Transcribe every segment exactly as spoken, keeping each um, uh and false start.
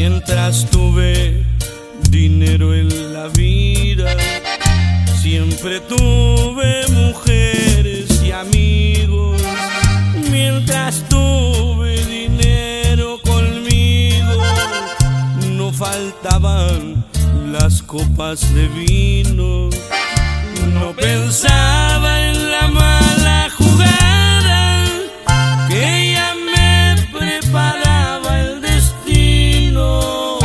Mientras tuve dinero en la vida, siempre tuve mujeres y amigos. Mientras tuve dinero conmigo, no faltaban las copas de vino. No pensaba en la mala jugada que ya me preparaba el destino.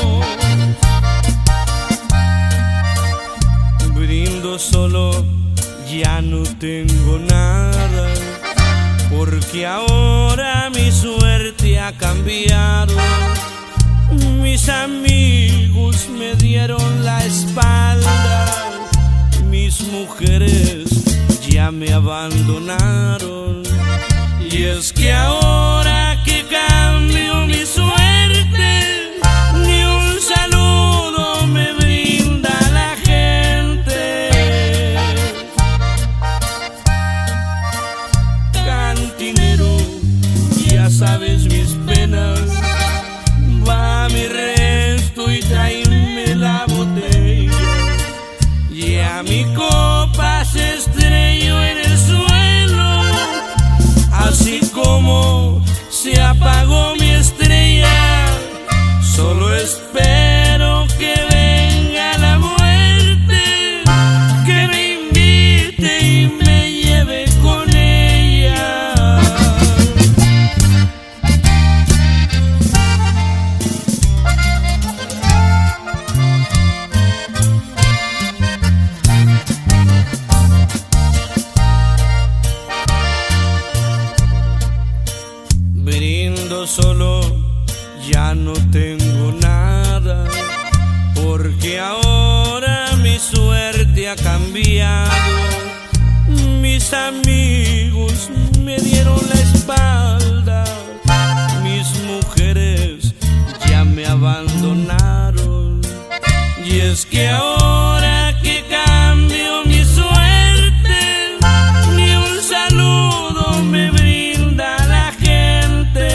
Brindo solo, ya no tengo nada, porque ahora mi suerte ha cambiado. Mis amigos me dieron la espalda, mis mujeres ya me abandonaron. Y es que ahora que cambio mi suerte, ni un saludo me brinda la gente. Cantinero, ya sabes mis penas, va mi resto y tráeme la botella. Ya mi copa se estrelló en el suelo, así como se apagó mi estrella. Solo espero que venga la muerte, que me invite y me lleve con ella. Brindo solo, ya no tengo nada, porque ahora mi suerte ha cambiado. Mis amigos me dieron la espalda, mis mujeres ya me abandonaron. Y es que ahora que cambio mi suerte, ni un saludo me brinda la gente.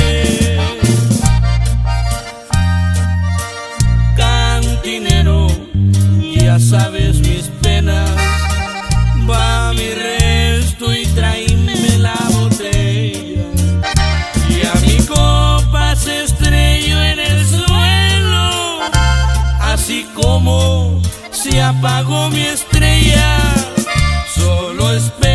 Cantinero, ya sabes mis penas, va mi resto y tráeme la botella. Ya mi copa se estrelló en el suelo, así como se apagó mi estrella. Solo espero